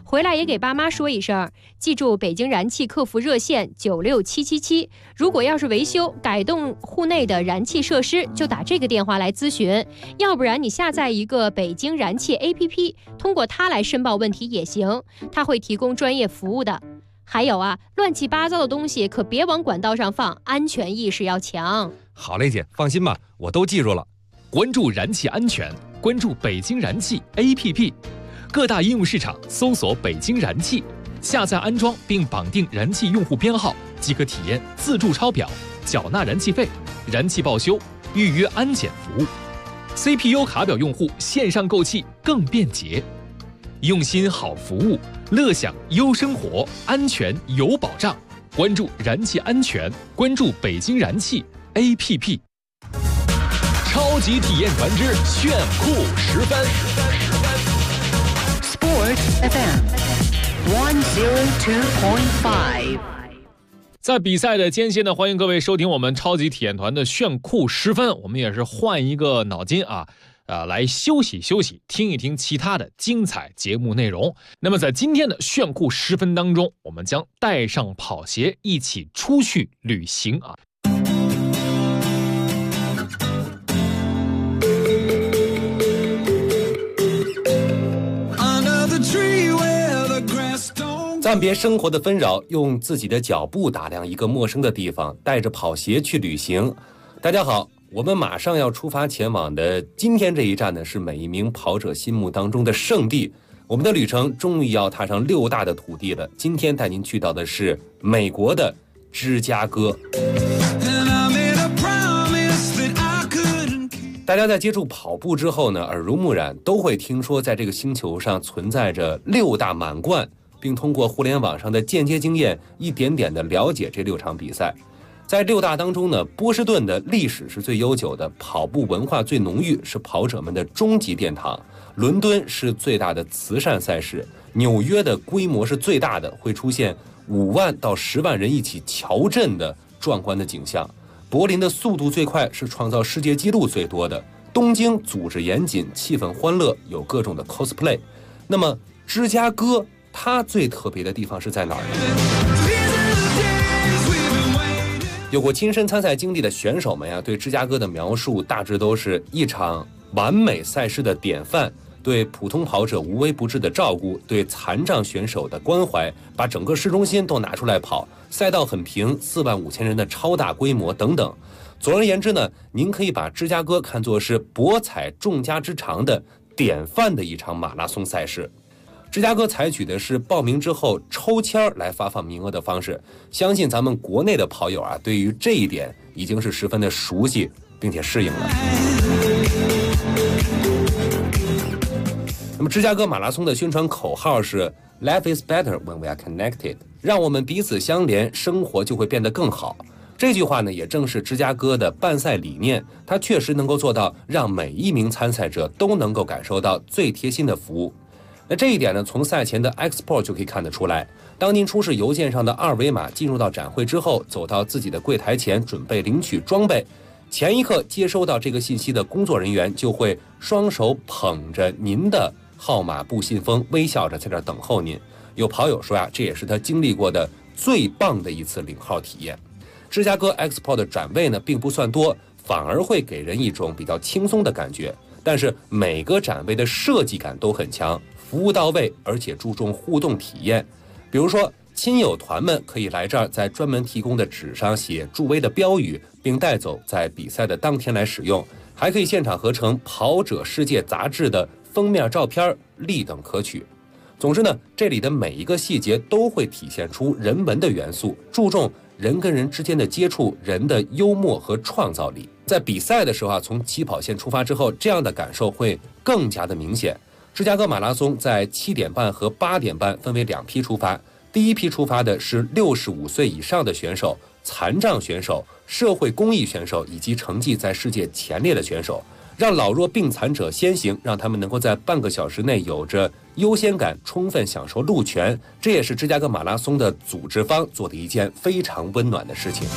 回来也给爸妈说一声，记住北京燃气客服热线96777，如果要是维修改动户内的燃气设施，就打这个电话来咨询，要不然你下载一个北京燃气 APP， 通过它来申报问题也行，它会提供专业服务的。还有啊，乱七八糟的东西可别往管道上放，安全意识要强。 好嘞姐，放心吧，我都记住了。 关注燃气安全，关注北京燃气 APP， 各大应用市场搜索北京燃气，下载安装并绑定燃气用户编号，即可体验自助抄表、缴纳燃气费、燃气报修、预约安检服务。CPU 卡表用户线上购气更便捷，用心好服务，乐享优生活，安全有保障。关注燃气安全，关注北京燃气 APP。超级体验团之炫酷10分。 Sport FM 102.5。 在比赛的间歇呢，欢迎各位收听我们超级体验团的炫酷10分。我们也是换一个脑筋来休息休息，听一听其他的精彩节目内容。那么在今天的炫酷10分当中，我们将带上跑鞋一起出去旅行啊。 暂别生活的纷扰，用自己的脚步打量一个陌生的地方，带着跑鞋去旅行。大家好，我们马上要出发前往的今天这一站呢，是每一名跑者心目当中的圣地。我们的旅程终于要踏上6大的土地了。今天带您去到的是美国的芝加哥。大家在接触跑步之后呢，耳濡目染都会听说，在这个星球上存在着6大满贯，并通过互联网上的间接经验，一点点的了解这6场比赛。在6大当中呢，波士顿的历史是最悠久的，跑步文化最浓郁，是跑者们的终极殿堂。伦敦是最大的慈善赛事，纽约的规模是最大的，会出现5万到10万人一起乔阵的壮观的景象。柏林的速度最快，是创造世界纪录最多的。东京组织严谨，气氛欢乐，有各种的 cosplay。那么芝加哥它最特别的地方是在哪儿呢？有过亲身参赛经历的选手们呀，对芝加哥的描述大致都是一场完美赛事的典范，对普通跑者无微不至的照顾，对残障选手的关怀，把整个市中心都拿出来跑，赛道很平，4万5千人的超大规模等等。总而言之呢，您可以把芝加哥看作是博采众家之长的典范的一场马拉松赛事。芝加哥采取的是报名之后抽签来发放名额的方式，相信咱们国内的跑友对于这一点已经是十分的熟悉并且适应了。那么芝加哥马拉松的宣传口号是 Life is better when we are connected， 让我们彼此相连，生活就会变得更好。这句话呢，也正是芝加哥的办赛理念，它确实能够做到让每一名参赛者都能够感受到最贴心的服务。那这一点呢，从赛前的 Export 就可以看得出来。当您出示邮件上的2维码进入到展会之后，走到自己的柜台前准备领取装备，前一刻接收到这个信息的工作人员就会双手捧着您的号码布信封，微笑着在这等候您。有跑友说这也是他经历过的最棒的一次领号体验。芝加哥 Export 的展位呢并不算多，反而会给人一种比较轻松的感觉，但是每个展位的设计感都很强，服务到位，而且注重互动体验。比如说亲友团们可以来这儿，在专门提供的纸上写助威的标语，并带走在比赛的当天来使用，还可以现场合成跑者世界杂志的封面照片，立等可取。总之呢，这里的每一个细节都会体现出人文的元素，注重人跟人之间的接触，人的幽默和创造力。在比赛的时候从起跑线出发之后，这样的感受会更加的明显。芝加哥马拉松在7点半和8点半分为2批出发，第一批出发的是65岁以上的选手、残障选手、社会公益选手以及成绩在世界前列的选手，让老弱病残者先行，让他们能够在半个小时内有着优先感，充分享受路权。这也是芝加哥马拉松的组织方做的一件非常温暖的事情。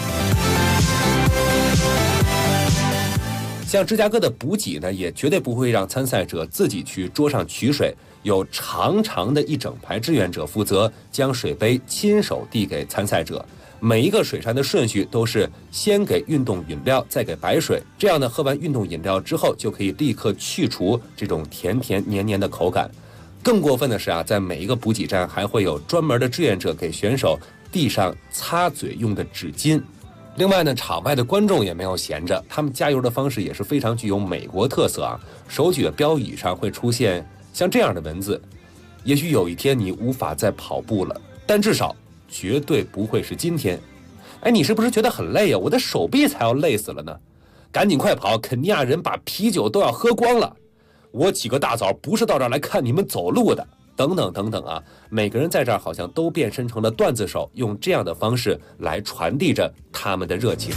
像芝加哥的补给呢，也绝对不会让参赛者自己去桌上取水， 有长长的一整排志愿者负责将水杯亲手递给参赛者。每一个水扇的顺序都是先给运动饮料，再给白水，这样呢，喝完运动饮料之后就可以立刻去除这种甜甜黏黏的口感。更过分的是啊，在每一个补给站还会有专门的志愿者给选手递上擦嘴用的纸巾。另外呢，场外的观众也没有闲着，他们加油的方式也是非常具有美国特色啊。手举的标语上会出现像这样的文字：也许有一天你无法再跑步了，但至少绝对不会是今天。哎，你是不是觉得很累啊？我的手臂才要累死了呢！赶紧快跑，肯尼亚人把啤酒都要喝光了。我起个大早不是到这儿来看你们走路的，等等等等啊！每个人在这儿好像都变身成了段子手，用这样的方式来传递着他们的热情。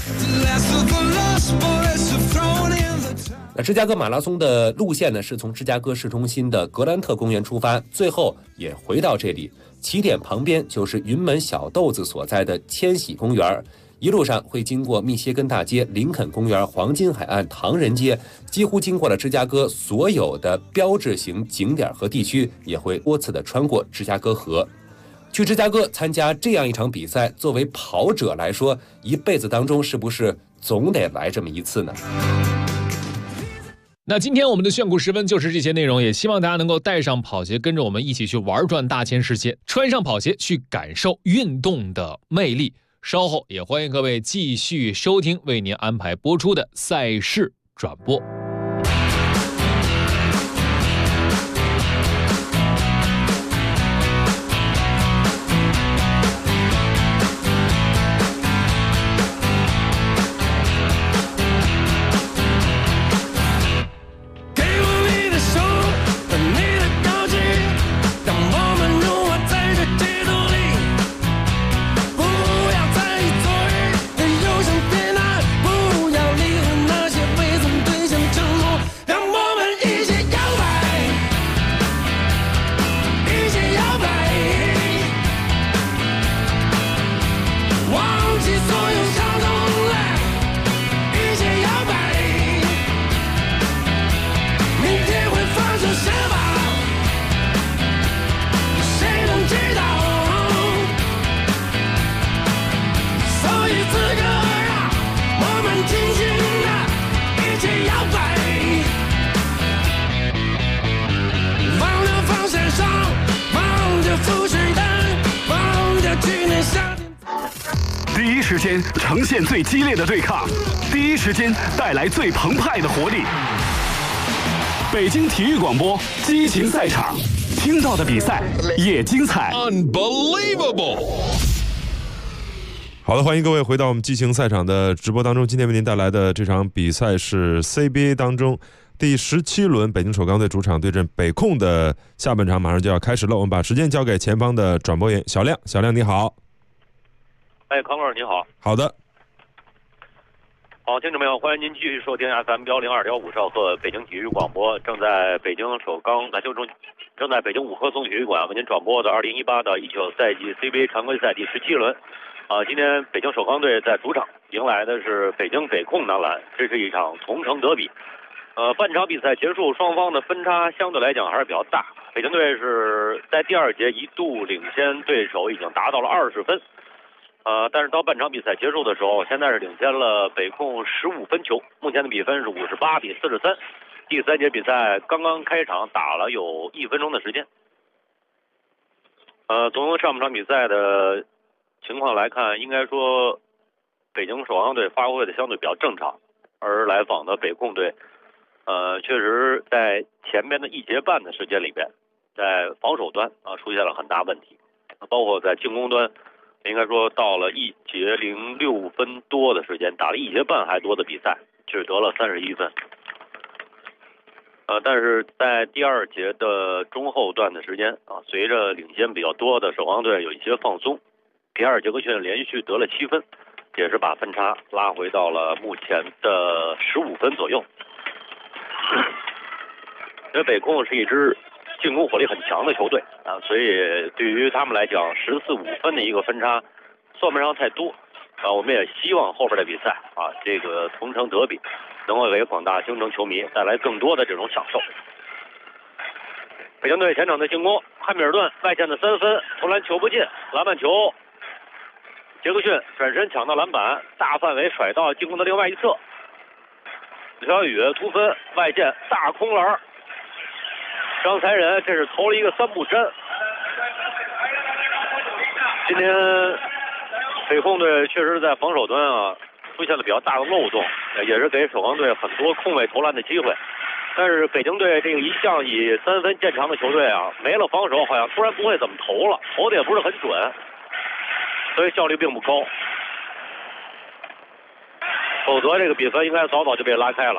那芝加哥马拉松的路线呢，是从芝加哥市中心的格兰特公园出发，最后也回到这里。起点旁边就是云门小豆子所在的千禧公园，一路上会经过密歇根大街、林肯公园、黄金海岸、唐人街，几乎经过了芝加哥所有的标志性景点和地区，也会多次的穿过芝加哥河。去芝加哥参加这样一场比赛，作为跑者来说，一辈子当中是不是总得来这么一次呢？ 那今天我们的炫酷时分就是这些内容，也希望大家能够带上跑鞋，跟着我们一起去玩转大千世界，穿上跑鞋去感受运动的魅力。稍后也欢迎各位继续收听为您安排播出的赛事转播。 第一时间呈现最激烈的对抗，第一时间带来最澎湃的活力。北京体育广播激情赛场，听到的比赛也精彩。 Unbelievable！ 好的，欢迎各位回到我们激情赛场的直播当中。今天为您带来的这场比赛是 CBA 当中第17轮北京首钢队主场对阵北控的下半场，马上就要开始了。我们把时间交给前方的转播员小亮。小亮你好。 康哥你好。 好的。 好，听众朋友，欢迎您继续收听 FM102.5兆赫北京体育广播，正在北京首钢篮球中，正在北京五棵松体育馆为您转播的2018到19赛季 CBA 常规赛第17轮。今天北京首钢队在主场迎来的是北京北控男篮，这是一场同城德比。半场比赛结束，双方的分差相对来讲还是比较大。北京队是在第二节一度领先对手，已经达到了20分。但是到半场比赛结束的时候，现在是领先了北控15分球，目前的比分是58-43。第三节比赛刚刚开场，打了有1分钟的时间。从上半场比赛的情况来看，应该说北京首钢队发挥的相对比较正常，而来访的北控队确实在前边的1节半的时间里边，在防守端出现了很大问题，包括在进攻端，应该说到了1节06分多的时间，打了1节半还多的比赛，只得了31分。但是在第二节的中后段的时间随着领先比较多的首钢队有一些放松，皮埃尔·杰克逊连续得了7分，也是把分差拉回到了目前的15分左右。因为北控是一支进攻火力很强的球队所以对于他们来讲14-5分的一个分差算不上太多我们也希望后边的比赛这个同城德比能够给广大京城球迷带来更多的这种享受。 北京队前场的进攻，汉密尔顿外线的3分，投篮球不进，篮板球，杰克逊转身抢到篮板，大范围甩到进攻的另外一侧。李小雨突分外线大空篮，张才仁这是投了一个3步针。今天北控队确实在防守端啊出现了比较大的漏洞，也是给首钢队很多空位投篮的机会。但是北京队这个一向以3分见长的球队啊，没了防守好像突然不会怎么投了，投的也不是很准，所以效率并不高。否则这个比分应该早早就被拉开了。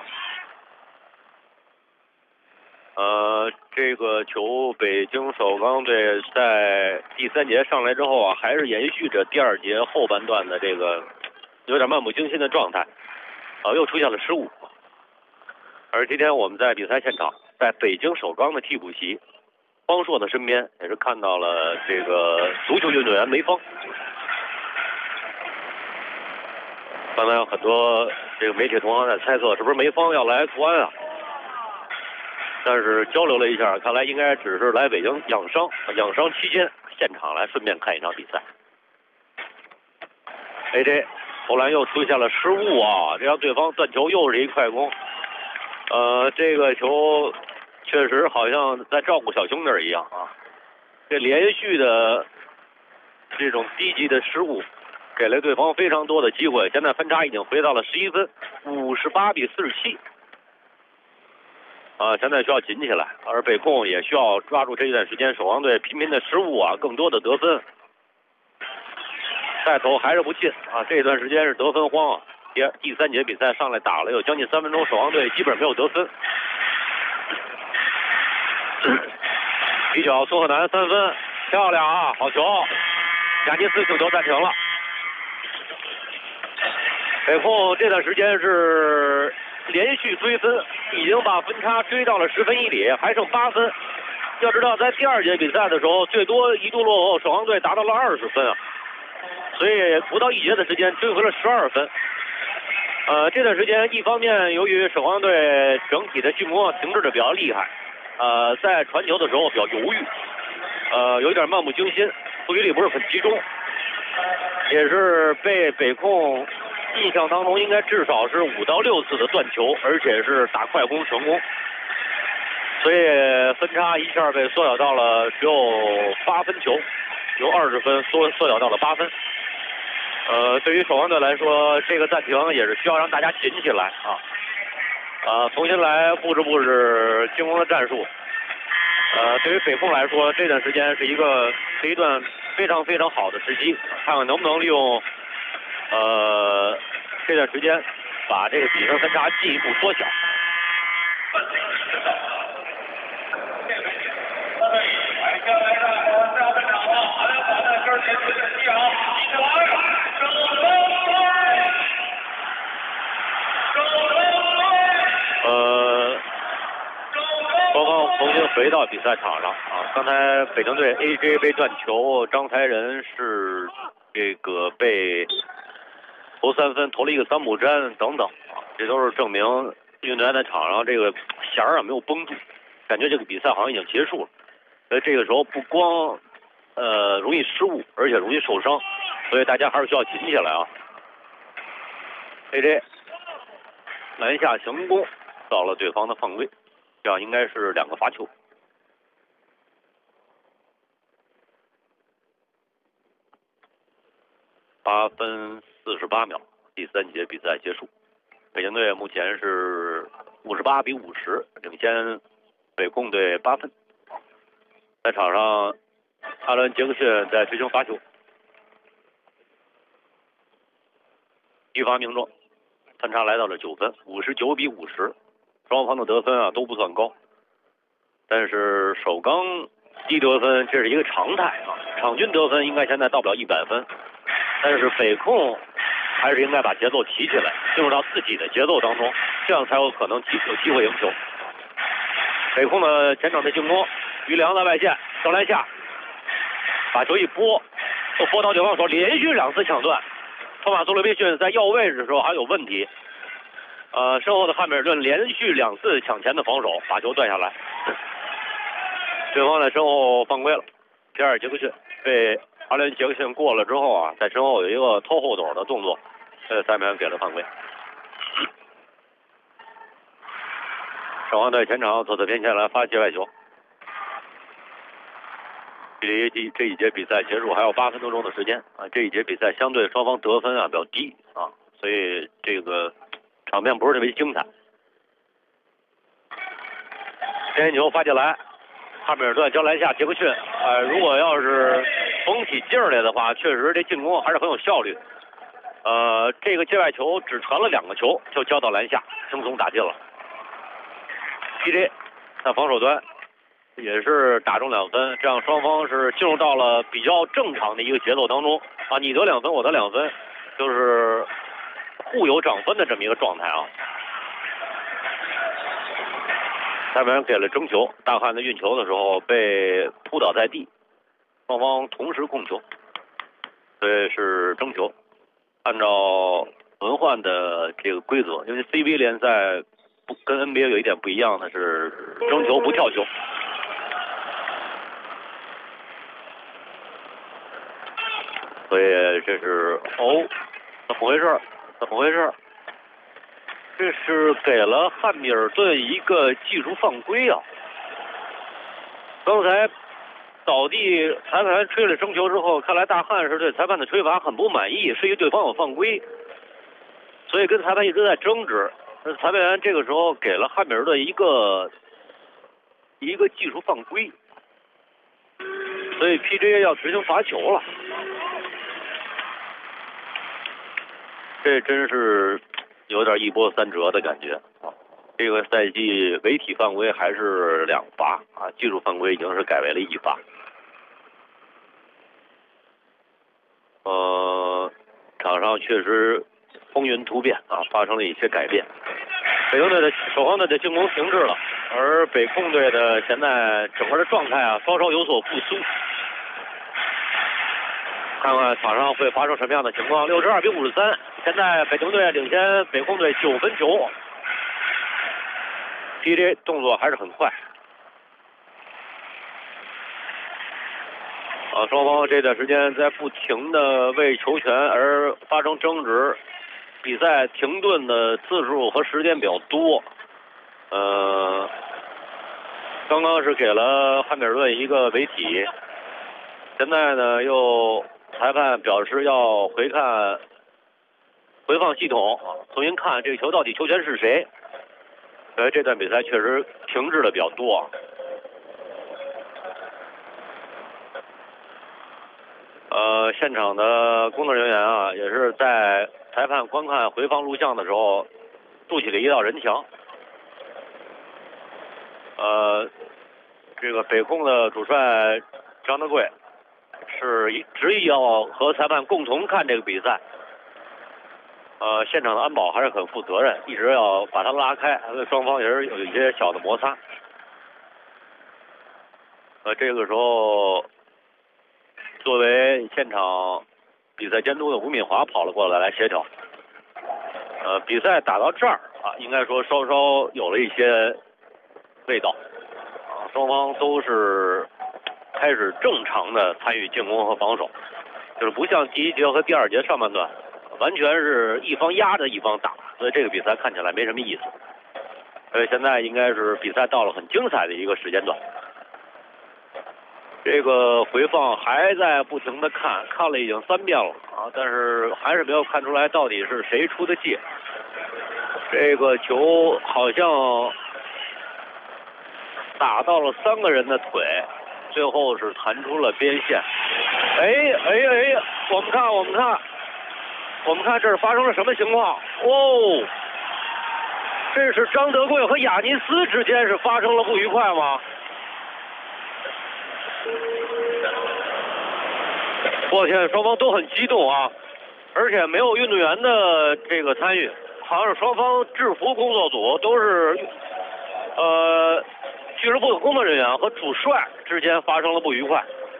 这个球北京首钢队在第3节上来之后啊，还是延续着第2节后半段的这个有点漫不经心的状态，又出现了失误。而今天我们在比赛现场，在北京首钢的替补席，方硕的身边也是看到了这个足球运动员梅芳。刚才有很多这个媒体同行在猜测，是不是梅芳要来国安啊？但是交流了一下，看来应该只是来北京养伤期间现场来顺便看一场比赛。AJ 投篮又出现了失误啊，这让对方断球又是一快攻。这个球确实好像在照顾小兄弟一样啊，这连续的这种低级的失误给了对方非常多的机会，现在分差已经回到了11分，58比47。现在需要紧起来，而北控也需要抓住这一段时间首钢队频频的失误啊，更多的得分。再投还是不进啊，这段时间是得分荒啊。第3节比赛上来打了有将近3分钟，首钢队基本没有得分。一脚孙鹤南3分，漂亮啊，好球！亚尼斯球暂停了。北控这段时间是连续追分，已经把分差追到了10分以里，还剩8分。要知道，在第2节比赛的时候，最多一度落后，首钢队达到了20分啊，所以不到1节的时间追回了12分。这段时间，一方面由于首钢队整体的进攻停滞的比较厉害，在传球的时候比较犹豫，有点漫不经心，注意力不是很集中，也是被北控印象当中应该至少是5到6次的断球，而且是打快攻成功，所以分差一下被缩小到了只有8分球，由20分缩小到了8分。对于首钢队来说，这个暂停也是需要让大家紧起来啊，重新来布置进攻的战术。对于北控来说，这段时间是一段非常非常好的时机，看看能不能利用这段时间把这个比分分差进一步缩小。双方重新回到比赛场上啊！刚才北京队 AJ 被断球，张才仁是这个被投3分，投了一个3步针等等啊，这都是证明运动员在场上这个弦儿没有绷住，感觉这个比赛好像已经结束了。所以这个时候不光容易失误，而且容易受伤，所以大家还是需要紧起来啊。AJ 篮下强攻到了对方的犯规，这样应该是2个罚球。8分48秒，第3节比赛结束。北京队目前是58比50，领先北控队8分。在场上，阿伦·杰克逊在执行罚球，一罚命中，分差来到了9分，59比50。双方的得分都不算高，但是首钢低得分这是一个常态啊，场均得分应该现在到不了100分，但是北控还是应该把节奏提起来，进入到自己的节奏当中，这样才有可能有机会赢球。北控的前场的进攻，于良在外线投篮下，把球一拨，就拨到对方手，连续2次抢断。托马斯·罗宾逊在要位置的时候还有问题。身后的汉密尔顿连续2次抢前的防守，把球断下来。 对方在身后犯规了，皮尔杰克逊被阿伦杰克逊过了之后啊，在身后有一个拖后腿的动作，裁判给了犯规。守望队前场左侧边线来发界外球。距离这一节比赛结束还有8分多钟的时间啊！这一节比赛相对双方得分啊比较低啊，所以这个场面不是特别精彩。边线球发进来，汉密尔顿交篮下，杰克逊如果要是绷起劲儿来的话，确实这进攻还是很有效率。这个界外球只传了2个球就交到篮下，轻松打进了。PJ 在防守端也是打中2分，这样双方是进入到了比较正常的一个节奏当中啊，你得2分，我得2分，就是互有涨分的这么一个状态啊。裁判给了争球，大汉的运球的时候被扑倒在地，双方同时控球，所以是争球。按照轮换的这个规则，因为 CBA 联赛跟 NBA 有一点不一样的是争球不跳球。所以这是怎么回事？怎么回事？这是给了汉密尔顿一个技术犯规啊！刚才倒地，裁判吹了争球之后，看来大汉是对裁判的吹罚很不满意，是因为对方有犯规，所以跟裁判一直在争执。裁判员这个时候给了汉密尔顿一个技术犯规，所以 PJ 要执行罚球了。这真是有点一波三折的感觉啊！这个赛季违体犯规还是2罚啊，技术犯规已经是改为了1罚。场上确实风云突变啊，发生了一些改变。北京队的守方队的进攻停滞了，而北控队的现在整个的状态啊稍稍有所复苏。看看场上会发生什么样的情况。62比53，现在北京队领先北控队9分球。PJ 动作还是很快。双方这段时间在不停的为球权而发生争执，比赛停顿的次数和时间比较多。刚刚是给了汉密尔顿一个违体，现在呢又裁判表示要回放系统，重新看这个球到底球权是谁。这段比赛确实停滞的比较多。现场的工作人员啊，也是在裁判观看回放录像的时候筑起了一道人墙。这个北控的主帅张德贵是执意要和裁判共同看这个比赛。现场的安保还是很负责任，一直要把他拉开，双方也是有一些小的摩擦。这个时候，作为现场比赛监督的吴敏华跑了过来协调。比赛打到这儿啊，应该说稍稍有了一些味道。双方都是开始正常的参与进攻和防守，就是不像第1节和第2节上半段，完全是一方压着一方打，所以这个比赛看起来没什么意思。现在应该是比赛到了很精彩的一个时间段。这个回放还在不停的看了已经3遍了啊，但是还是没有看出来到底是谁出的界。这个球好像打到了3个人的腿，最后是弹出了边线。我们看这是发生了什么情况？这是张德贵和亚尼斯之间是发生了不愉快吗？我天，双方都很激动啊，而且没有运动员的这个参与，好像是双方制服工作组都是俱乐部的工作人员和主帅之间发生了不愉快。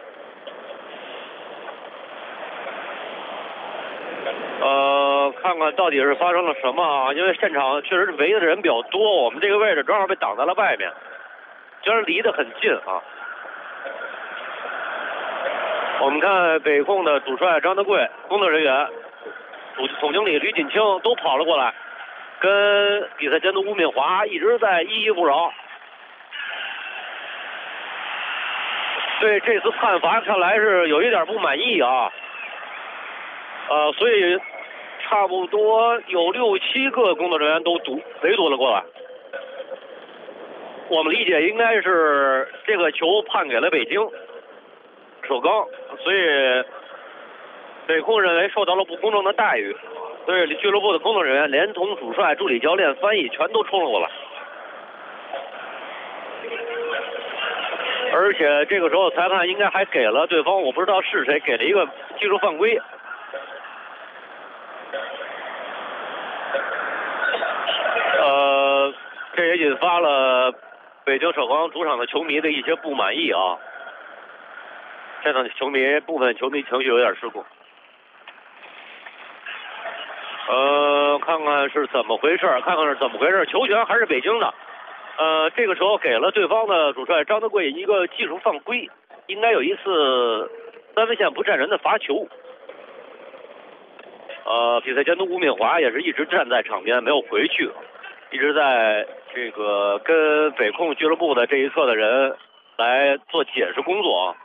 看看到底是发生了什么啊？因为现场确实是围的人比较多，我们这个位置正好被挡在了外面，虽然离得很近啊， 我们看北控的主帅张德贵、工作人员、总经理吕锦清都跑了过来，跟比赛监督吴敏华一直在依依不饶。对这次判罚看来是有一点不满意啊，所以差不多有6、7个工作人员都围堵了过来。我们理解应该是这个球判给了北京首钢，所以北控认为受到了不公正的待遇，所以俱乐部的工作人员连同主帅、助理教练、翻译全都冲了过来。而且这个时候裁判应该还给了对方，我不知道是谁，给了一个技术犯规。这也引发了北京首钢主场的球迷的一些不满意啊。现场部分球迷情绪有点失控。看看是怎么回事，球权还是北京的。这个时候给了对方的主帅张德贵一个技术犯规，应该有一次3分线不站人的罚球。比赛监督吴敏华也是一直站在场边没有回去，一直在这个跟北控俱乐部的这一侧的人来做解释工作。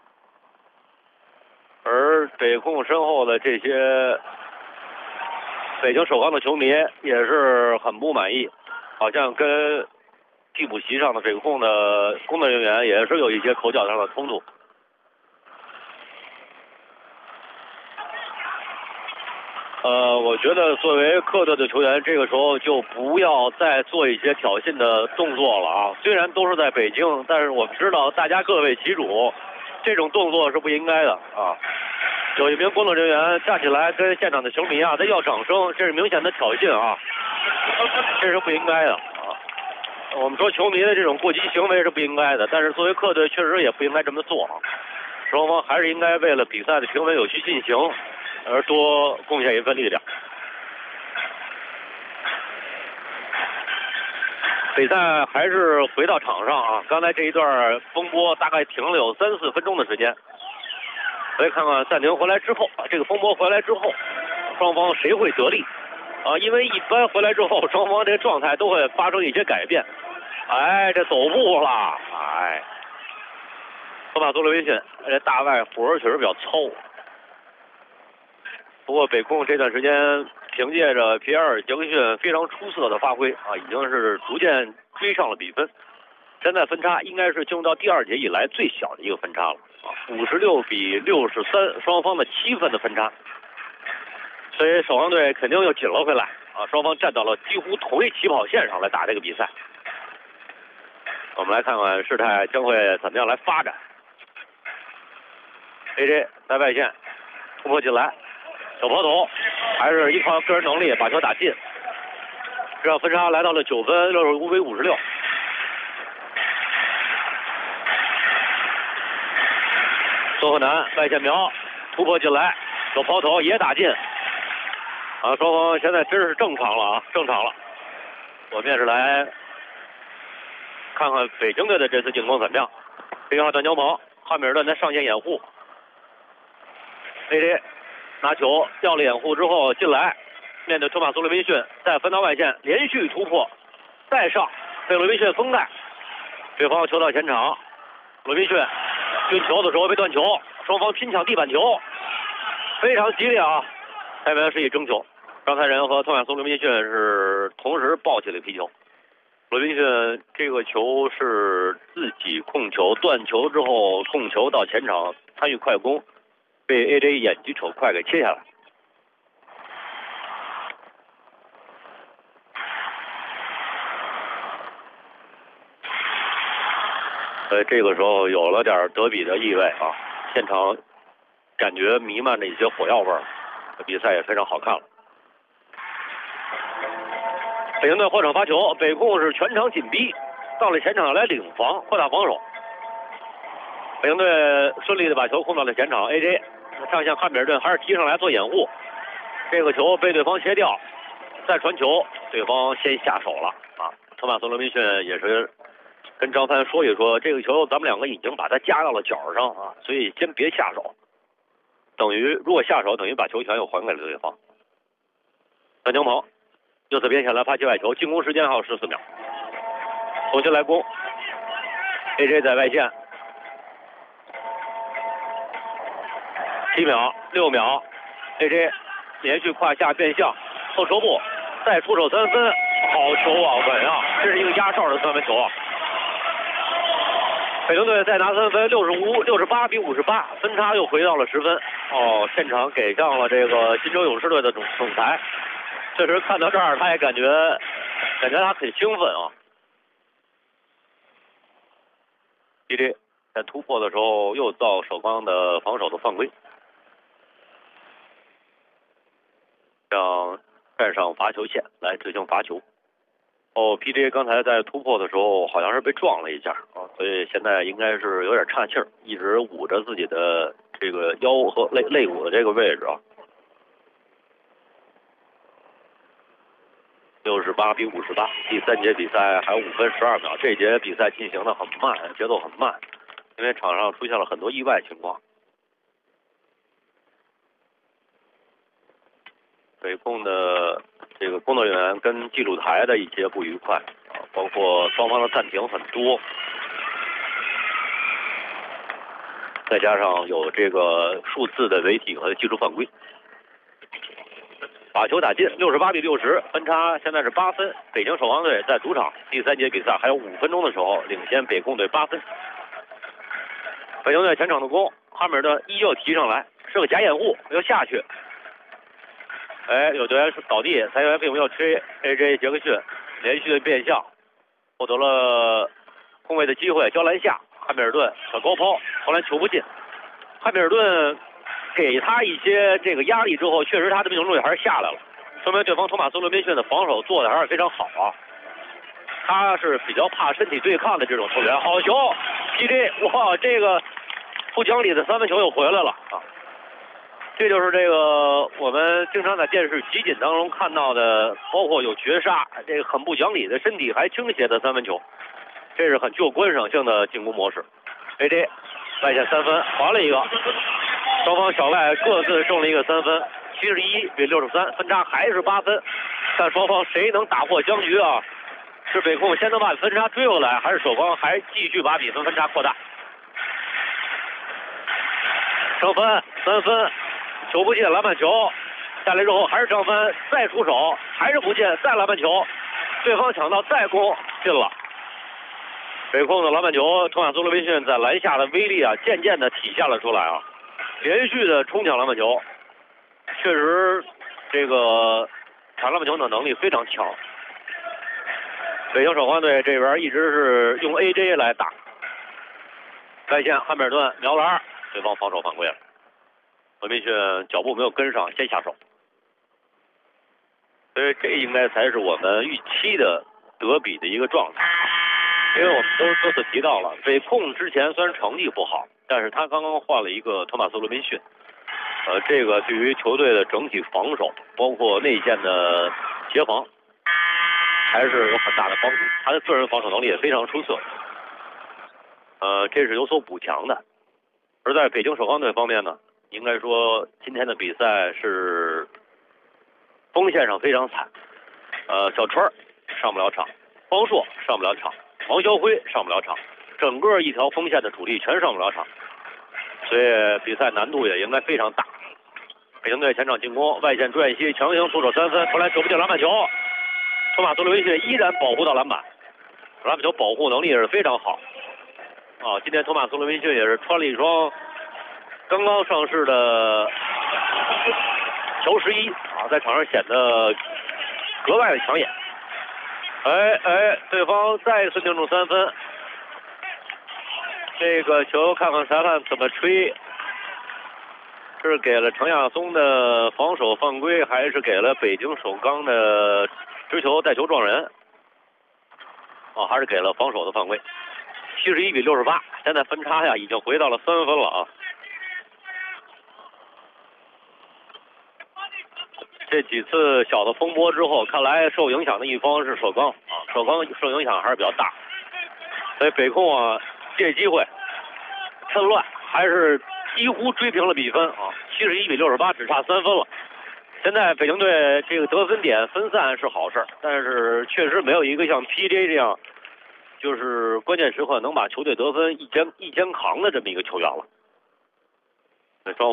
而北控身后的这些北京首钢的球迷也是很不满意，好像跟替补席上的北控的工作人员也是有一些口角上的冲突。我觉得作为客队的球员，这个时候就不要再做一些挑衅的动作了啊！虽然都是在北京，但是我们知道大家各为其主，这种动作是不应该的啊！有一名工作人员站起来跟现场的球迷在要掌声，这是明显的挑衅啊！这是不应该的啊！我们说球迷的这种过激行为是不应该的，但是作为客队确实也不应该这么做啊！双方还是应该为了比赛的平稳有序进行而多贡献一份力量。比赛还是回到场上啊！刚才这一段风波大概停了有3、4分钟的时间，所以看看暂停回来之后，这个风波回来之后，双方谁会得利啊？因为一般回来之后，双方这个状态都会发生一些改变。这走步了，托马斯·罗宾逊这大外活确实比较糙。不过北控这段时间凭借着皮埃尔·杰克逊非常出色的发挥已经是逐渐追上了比分。现在分差应该是进入到第2节以来最小的一个分差了56比63，双方的7分的分差。所以首钢队肯定又紧了回来双方站到了几乎同一起跑线上来打这个比赛。我们来看看事态将会怎么样来发展。AJ 在外线突破进来，小跑头还是依靠个人能力把球打进，这样分差来到了9分，65比56。孙鹤南外线瞄突破进来，小跑头也打进双方现在真是正常了正常了。我们也是来看看北京队的这次进攻怎么样。1号断球棚，汉密尔顿在上线掩护，AJ 拿球掉了掩护之后进来，面对托马斯·罗宾逊，再分到外线连续突破，再上被罗宾逊封盖，对方球到前场，罗宾逊运球的时候被断球，双方拼抢地板球，非常激烈太平洋是一争球，张开仁和托马斯·罗宾逊是同时抱起了皮球。罗宾逊这个球是自己控球，断球之后控球到前场参与快攻，被 AJ 眼疾手快给切下来。这个时候有了点德比的意味现场感觉弥漫着一些火药味儿，比赛也非常好看了。北京队换场发球，北控是全场紧逼，到了前场来领防，扩大防守。北京队顺利的把球控到了前场 ，AJ 上向汉密尔顿还是踢上来做掩护，这个球被对方切掉，再传球，对方先下手了托马斯·罗宾逊也是跟张帆说一说，这个球咱们2个已经把它夹到了脚上所以先别下手。 等于如果下手，等于把球权又还给了对方。范江鹏右侧边线来发起外球，进攻时间还有14秒，重新来攻。AJ 在外线，7秒、6秒 ，AJ 连续胯下变向后抽步，再出手3分，好球啊，稳啊！这是一个压哨的3分球啊。北京队再拿3分，68比58，分差又回到了10分。哦，现场给上了这个金州勇士队的总裁，确实看到这儿他也感觉他很兴奋啊。DJ 在突破的时候又遭首钢的防守的犯规，让站上罚球线来执行罚球。PJ 刚才在突破的时候好像是被撞了一下啊，所以现在应该是有点岔气儿，一直捂着自己的这个腰和肋骨的这个位置啊。68比58，第3节比赛还有5分12秒。这节比赛进行的很慢，节奏很慢，因为场上出现了很多意外情况。北控的这个工作人员跟记录台的一些不愉快啊，包括双方的暂停很多，再加上有这个数次的违停和技术犯规。把球打进，68比60，分差现在是8分。北京首钢队在主场第3节比赛还有5分钟的时候领先北控队8分。北京队前场的攻，哈密尔顿依旧提上来，是个假掩护，要下去。有队员倒地，裁员并没有吹 AJ 杰克逊连续的变向，获得了空位的机会，交篮下，汉密尔顿小高抛，投篮球不进。汉密尔顿给他一些这个压力之后，确实他的命中率还是下来了，说明对方托马斯罗宾逊的防守做的还是非常好啊。他是比较怕身体对抗的这种球员。好球 ，PJ， 哇，这个不讲理的3分球又回来了啊！这就是这个我们经常在电视集锦当中看到的，包括有绝杀，这个很不讲理的身体还倾斜的3分球，这是很具有观赏性的进攻模式。AJ 外线3分还了一个，双方小外各自中了一个3分，71比63，分差还是8分。看双方谁能打破僵局啊？是北控先能把分差追回来，还是首钢还继续把比分差扩大？胜分3分。球不进，篮板球下来之后还是张帆，再出手还是不进，再篮板球，对方抢到再攻进了。北控的篮板球，托马斯罗宾逊在篮下的威力啊，渐渐的体现了出来啊，连续的冲抢篮板球，确实这个抢篮板球的能力非常强。北京首钢队这边一直是用 AJ 来打，外线汉密尔顿瞄篮，对方防守犯规了。罗宾逊脚步没有跟上，先下手，所以这应该才是我们预期的德比的一个状态。因为我们都多次提到了，北控之前虽然成绩不好，但是他刚刚换了一个托马斯罗宾逊，这个对于球队的整体防守，包括内线的协防，还是有很大的帮助。他的个人防守能力也非常出色，这是有所补强的。而在北京首钢队方面呢，应该说今天的比赛是锋线上非常惨，小川上不了场，方硕上不了场，王肖辉上不了场，整个一条锋线的主力全上不了场，所以比赛难度也应该非常大。北京队前场进攻，外线朱彦西强行出手3分，投篮球不进，篮板球，托马斯罗宾逊依然保护到篮板，篮板球保护能力也是非常好啊。今天托马斯罗宾逊也是穿了一双刚刚上市的乔11啊，在场上显得格外的抢眼。对方再一次命中3分，这个球看看裁判怎么吹，是给了程亚松的防守犯规，还是给了北京首钢的持球带球撞人？还是给了防守的犯规。71比68，现在分差呀已经回到了3分了啊。这几次小的风波之后，看来受影响的一方是首钢啊，首钢受影响还是比较大，所以北控啊借机会趁乱还是几乎追平了比分啊，71-68，只差3分了。现在北京队这个得分点分散是好事，但是确实没有一个像 PJ 这样，就是关键时刻能把球队得分一肩扛的这么一个球员了。双